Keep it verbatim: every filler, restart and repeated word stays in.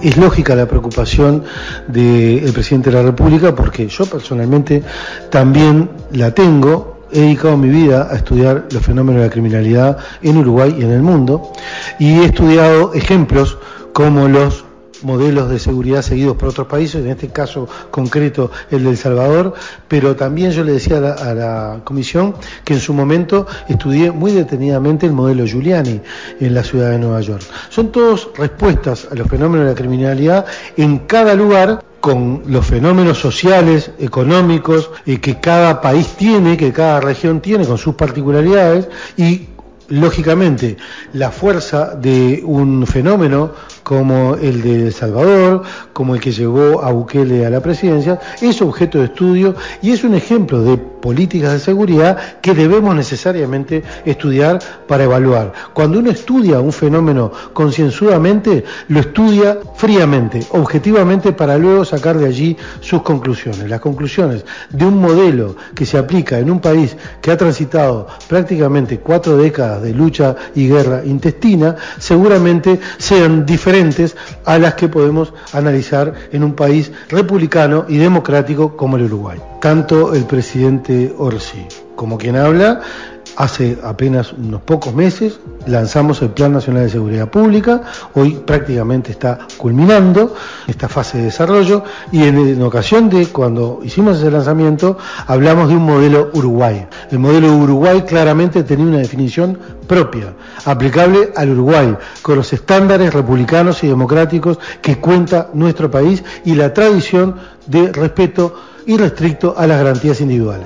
Es lógica la preocupación del presidente de la República, porque yo personalmente también la tengo. He dedicado mi vida a estudiar los fenómenos de la criminalidad en Uruguay y en el mundo, y he estudiado ejemplos como los modelos de seguridad seguidos por otros países, en este caso concreto el de El Salvador, pero también yo le decía a la, a la comisión que en su momento estudié muy detenidamente el modelo Giuliani en la ciudad de Nueva York. Son todas respuestas a los fenómenos de la criminalidad en cada lugar, con los fenómenos sociales, económicos, eh, que cada país tiene, que cada región tiene, con sus particularidades, y lógicamente la fuerza de un fenómeno como el de El Salvador, como el que llevó a Bukele a la presidencia, es objeto de estudio y es un ejemplo de políticas de seguridad que debemos necesariamente estudiar para evaluar. Cuando uno estudia un fenómeno concienzudamente, lo estudia fríamente, objetivamente, para luego sacar de allí sus conclusiones. Las conclusiones de un modelo que se aplica en un país que ha transitado prácticamente cuatro décadas de lucha y guerra intestina, seguramente sean diferentes a las que podemos analizar en un país republicano y democrático como el Uruguay. Tanto el presidente Orsi como quien habla, hace apenas unos pocos meses lanzamos el Plan Nacional de Seguridad Pública. Hoy prácticamente está culminando esta fase de desarrollo, y en, en ocasión de cuando hicimos ese lanzamiento hablamos de un modelo Uruguay. El modelo Uruguay claramente tenía una definición propia, aplicable al Uruguay, con los estándares republicanos y democráticos que cuenta nuestro país y la tradición de respeto irrestricto a las garantías individuales.